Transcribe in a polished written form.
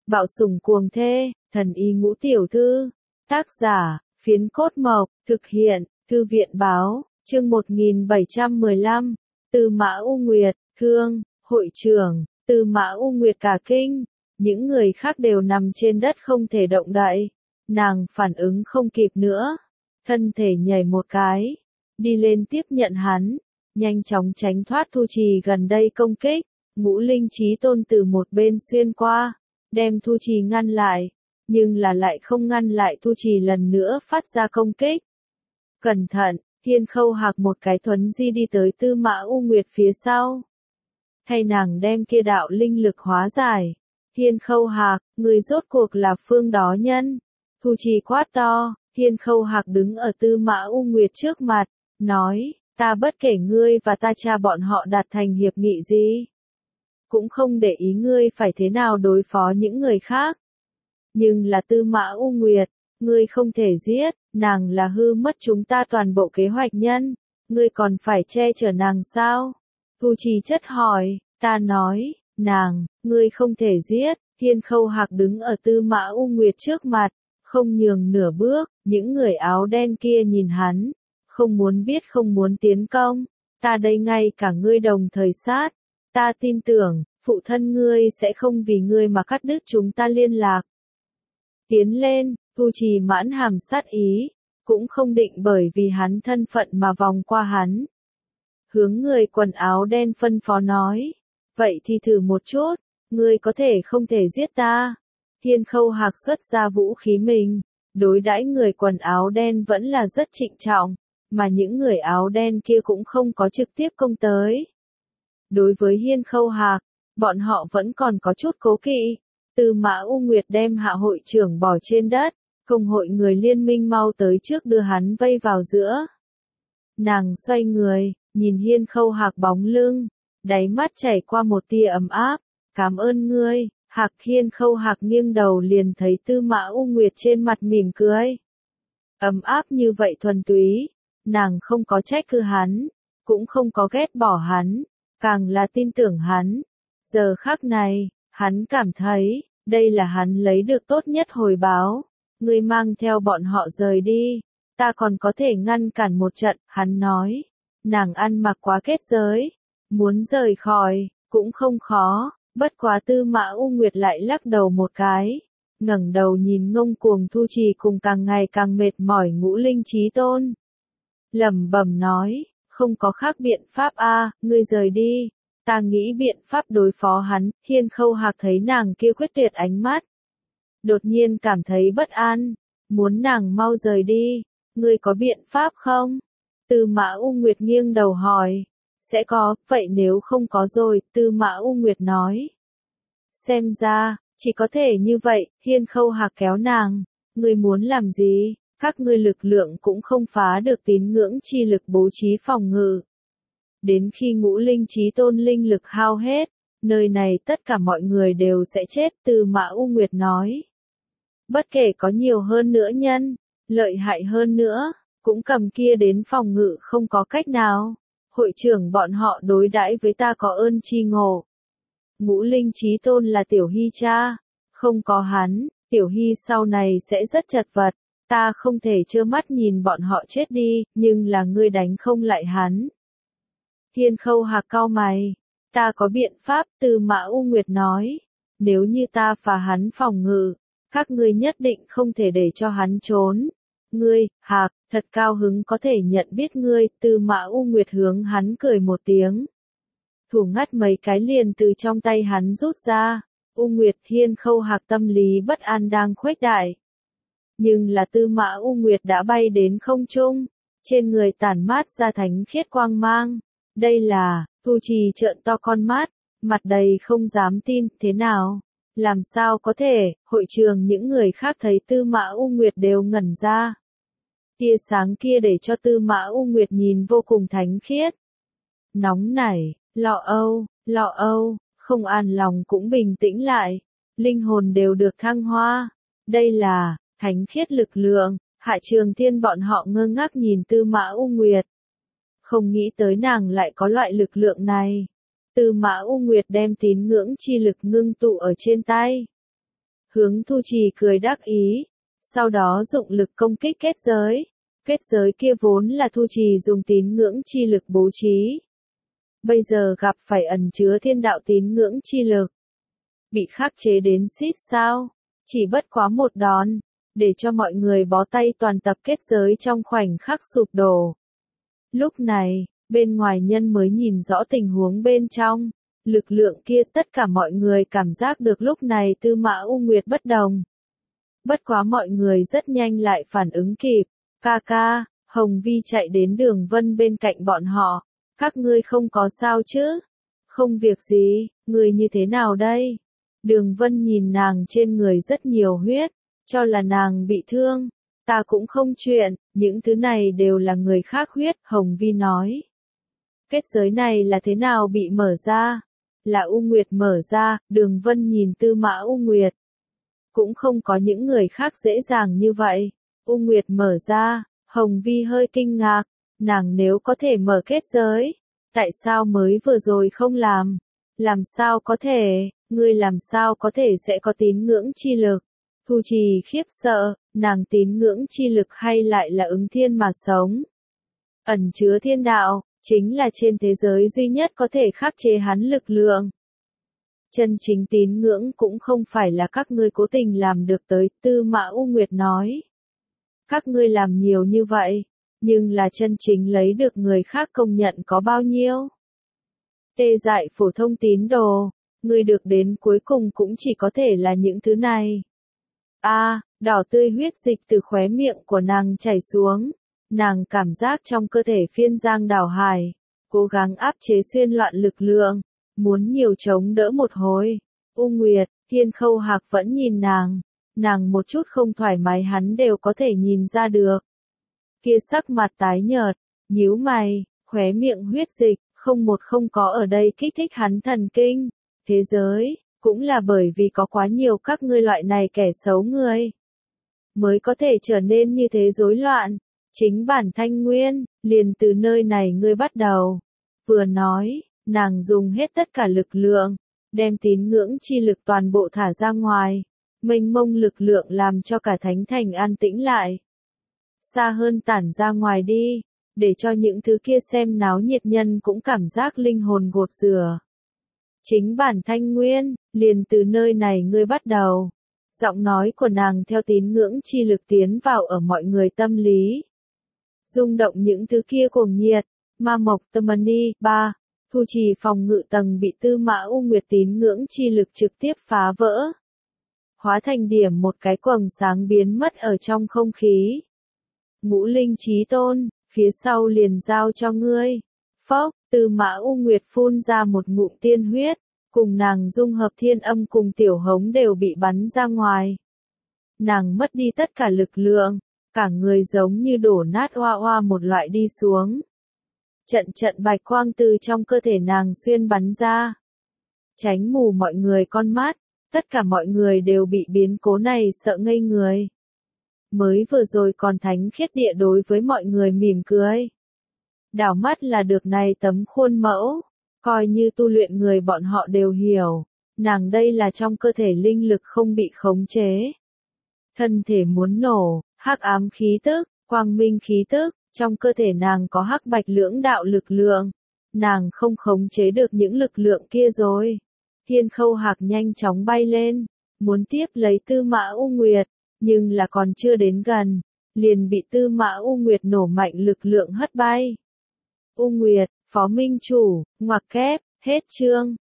Bạo sủng cuồng thê, thần y ngũ tiểu thư. Tác giả, Phiến Cốt Mộc, thực hiện, Thư viện báo, chương 1715. Tư Mã U Nguyệt, thương, hội trưởng, Tư Mã U Nguyệt cả kinh. Những người khác đều nằm trên đất không thể động đậy. Nàng phản ứng không kịp nữa. Thân thể nhảy một cái. Đi lên tiếp nhận hắn. Nhanh chóng tránh thoát Thu Trì gần đây công kích. Ngũ Linh Chí Tôn từ một bên xuyên qua. Đem Thu Trì ngăn lại. Nhưng là lại không ngăn lại Thu Trì lần nữa phát ra công kích. Cẩn thận, Hiên Khâu Hạc một cái thuấn di đi tới Tư Mã U Nguyệt phía sau. Thay nàng đem kia đạo linh lực hóa giải. Hiên Khâu Hạc, người rốt cuộc là phương đó nhân. Thu Trì quát to, Hiên Khâu Hạc đứng ở Tư Mã U Nguyệt trước mặt, nói, ta bất kể ngươi và ta cha bọn họ đạt thành hiệp nghị gì. Cũng không để ý ngươi phải thế nào đối phó những người khác. Nhưng là Tư Mã U Nguyệt, ngươi không thể giết, nàng là hư mất chúng ta toàn bộ kế hoạch nhân, ngươi còn phải che chở nàng sao? Thu Trì chất hỏi, ta nói, nàng, ngươi không thể giết, Hiên Khâu Hạc đứng ở Tư Mã U Nguyệt trước mặt, không nhường nửa bước, những người áo đen kia nhìn hắn, không muốn biết không muốn tiến công, ta đây ngay cả ngươi đồng thời sát, ta tin tưởng, phụ thân ngươi sẽ không vì ngươi mà cắt đứt chúng ta liên lạc. Tiến lên, Thu Trì mãn hàm sát ý, cũng không định bởi vì hắn thân phận mà vòng qua hắn. Hướng người quần áo đen phân phó nói, vậy thì thử một chút, ngươi có thể không thể giết ta. Hiên Khâu Hạc xuất ra vũ khí mình, đối đãi người quần áo đen vẫn là rất trịnh trọng, mà những người áo đen kia cũng không có trực tiếp công tới. Đối với Hiên Khâu Hạc, bọn họ vẫn còn có chút cố kỵ. Tư Mã U Nguyệt đem hạ hội trưởng bỏ trên đất, công hội người liên minh mau tới trước đưa hắn vây vào giữa. Nàng xoay người, nhìn Hiên Khâu Hạc bóng lưng, đáy mắt chảy qua một tia ấm áp, cảm ơn ngươi. Hạc Hiên Khâu Hạc nghiêng đầu liền thấy Tư Mã U Nguyệt trên mặt mỉm cười. Ấm áp như vậy thuần túy, nàng không có trách cứ hắn, cũng không có ghét bỏ hắn, càng là tin tưởng hắn. Giờ khắc này, hắn cảm thấy, đây là hắn lấy được tốt nhất hồi báo. Ngươi mang theo bọn họ rời đi, ta còn có thể ngăn cản một trận, hắn nói. Nàng ăn mặc quá kết giới, muốn rời khỏi, cũng không khó, bất quá Tư Mã U Nguyệt lại lắc đầu một cái. Ngẩng đầu nhìn ngông cuồng Thu Trì cùng càng ngày càng mệt mỏi Ngũ Linh Chí Tôn. Lẩm bẩm nói, không có khác biện pháp a, ngươi rời đi. Ta nghĩ biện pháp đối phó hắn. Hiên Khâu Hạc thấy nàng kia quyết tuyệt ánh mắt. Đột nhiên cảm thấy bất an, muốn nàng mau rời đi. Ngươi có biện pháp không? Tư Mã U Nguyệt nghiêng đầu hỏi. Sẽ có, vậy nếu không có rồi, Tư Mã U Nguyệt nói. Xem ra, chỉ có thể như vậy, Hiên Khâu Hạc kéo nàng. Ngươi muốn làm gì? Các ngươi lực lượng cũng không phá được tín ngưỡng chi lực bố trí phòng ngự. Đến khi Ngũ Linh Chí Tôn linh lực hao hết, nơi này tất cả mọi người đều sẽ chết, Tư Mã U Nguyệt nói. Bất kể có nhiều hơn nữa nhân, lợi hại hơn nữa, cũng cầm kia đến phòng ngự không có cách nào. Hội trưởng bọn họ đối đãi với ta có ơn chi ngộ. Ngũ Linh Chí Tôn là Tiểu Hy cha, không có hắn, Tiểu Hy sau này sẽ rất chật vật. Ta không thể trơ mắt nhìn bọn họ chết đi, nhưng là ngươi đánh không lại hắn. Hiên Khâu Hạc cau mày, ta có biện pháp, Tư Mã U Nguyệt nói. Nếu như ta phá hắn phòng ngự, các ngươi nhất định không thể để cho hắn trốn. Ngươi, Hạc, thật cao hứng có thể nhận biết ngươi, Tư Mã U Nguyệt hướng hắn cười một tiếng. Thủ ngắt mấy cái liền từ trong tay hắn rút ra. U Nguyệt, Hiên Khâu Hạc tâm lý bất an đang khuếch đại. Nhưng là Tư Mã U Nguyệt đã bay đến không trung, trên người tản mát ra thánh khiết quang mang. Đây là, Thu Trì trợn to con mắt, mặt đầy không dám tin, thế nào? Làm sao có thể? Hội trường những người khác thấy Tư Mã U Nguyệt đều ngẩn ra. Tia sáng kia để cho Tư Mã U Nguyệt nhìn vô cùng thánh khiết. Nóng nảy, lo âu, không an lòng cũng bình tĩnh lại, linh hồn đều được thăng hoa. Đây là thánh khiết lực lượng. Hạ Trường Thiên bọn họ ngơ ngác nhìn Tư Mã U Nguyệt. Không nghĩ tới nàng lại có loại lực lượng này. Tư Mã U Nguyệt đem tín ngưỡng chi lực ngưng tụ ở trên tay. hướng Thu Trì cười đắc ý, sau đó dụng lực công kích kết giới. Kết giới kia vốn là Thu Trì dùng tín ngưỡng chi lực bố trí. Bây giờ gặp phải ẩn chứa thiên đạo tín ngưỡng chi lực. Bị khắc chế đến xít sao, chỉ bất quá một đòn, để cho mọi người bó tay toàn tập kết giới trong khoảnh khắc sụp đổ. Lúc này, bên ngoài nhân mới nhìn rõ tình huống bên trong, lực lượng kia tất cả mọi người cảm giác được lúc này Tư Mã U Nguyệt bất đồng. Bất quá mọi người rất nhanh lại phản ứng kịp, ca ca, Hồng Vi chạy đến Đường Vân bên cạnh bọn họ, các ngươi không có sao chứ? Không việc gì, người như thế nào đây? Đường Vân nhìn nàng trên người rất nhiều huyết, cho là nàng bị thương. Ta cũng không chuyện, những thứ này đều là người khác huyết, Hồng Vi nói. Kết giới này là thế nào bị mở ra? Là U Nguyệt mở ra, Đường Vân nhìn Tư Mã U Nguyệt. Cũng không có những người khác dễ dàng như vậy. U Nguyệt mở ra, Hồng Vi hơi kinh ngạc, nàng nếu có thể mở kết giới, tại sao mới vừa rồi không làm? Làm sao có thể, ngươi làm sao có thể sẽ có tín ngưỡng chi lực? Thu Trì khiếp sợ, nàng tín ngưỡng chi lực hay lại là ứng thiên mà sống? Ẩn chứa thiên đạo, chính là trên thế giới duy nhất có thể khắc chế hắn lực lượng. Chân chính tín ngưỡng cũng không phải là các ngươi cố tình làm được tới, Tư Mã U Nguyệt nói. Các ngươi làm nhiều như vậy, nhưng là chân chính lấy được người khác công nhận có bao nhiêu? Tê dại phổ thông tín đồ, ngươi được đến cuối cùng cũng chỉ có thể là những thứ này. Đỏ tươi huyết dịch từ khóe miệng của nàng chảy xuống, nàng cảm giác trong cơ thể phiên giang đảo hải, cố gắng áp chế xuyên loạn lực lượng, muốn nhiều chống đỡ một hồi. U Nguyệt, Thiên Khâu Hạc vẫn nhìn nàng một chút không thoải mái hắn đều có thể nhìn ra được. Kia sắc mặt tái nhợt, nhíu mày, khóe miệng huyết dịch, không có ở đây kích thích hắn thần kinh. Thế giới, cũng là bởi vì có quá nhiều các ngươi loại này kẻ xấu người, mới có thể trở nên như thế rối loạn. Chính bản Thanh Nguyên, liền từ nơi này ngươi bắt đầu. Vừa nói, nàng dùng hết tất cả lực lượng, đem tín ngưỡng chi lực toàn bộ thả ra ngoài. Mênh mông lực lượng làm cho cả thánh thành an tĩnh lại. Xa hơn tản ra ngoài đi, để cho những thứ kia xem náo nhiệt nhân cũng cảm giác linh hồn gột rửa. Chính bản Thanh Nguyên, liền từ nơi này ngươi bắt đầu. Giọng nói của nàng theo tín ngưỡng chi lực tiến vào ở mọi người tâm lý. Rung động những thứ kia cuồng nhiệt, Ma Mộc Tamani, 3, Thu Trì phòng ngự tầng bị Tư Mã U Nguyệt tín ngưỡng chi lực trực tiếp phá vỡ. Hóa thành điểm một cái quầng sáng biến mất ở trong không khí. Ngũ Linh Chí Tôn, phía sau liền giao cho ngươi. Phốc, Tư Mã U Nguyệt phun ra một ngụm tiên huyết, cùng nàng dung hợp thiên âm cùng tiểu hống đều bị bắn ra ngoài. Nàng mất đi tất cả lực lượng, cả người giống như đổ nát oa oa một loại đi xuống. Trận bạch quang từ trong cơ thể nàng xuyên bắn ra. Tránh mù mọi người con mắt, tất cả mọi người đều bị biến cố này sợ ngây người. Mới vừa rồi còn thánh khiết địa đối với mọi người mỉm cười. Đảo mắt là được này tấm khuôn mẫu, coi như tu luyện người bọn họ đều hiểu, nàng đây là trong cơ thể linh lực không bị khống chế. Thân thể muốn nổ, hắc ám khí tức, quang minh khí tức, trong cơ thể nàng có hắc bạch lưỡng đạo lực lượng, nàng không khống chế được những lực lượng kia rồi. Thiên Khâu Hạc nhanh chóng bay lên, muốn tiếp lấy Tư Mã U Nguyệt, nhưng là còn chưa đến gần, liền bị Tư Mã U Nguyệt nổ mạnh lực lượng hất bay. U Nguyệt, Phó Minh Chủ, ngoặc kép, hết chương.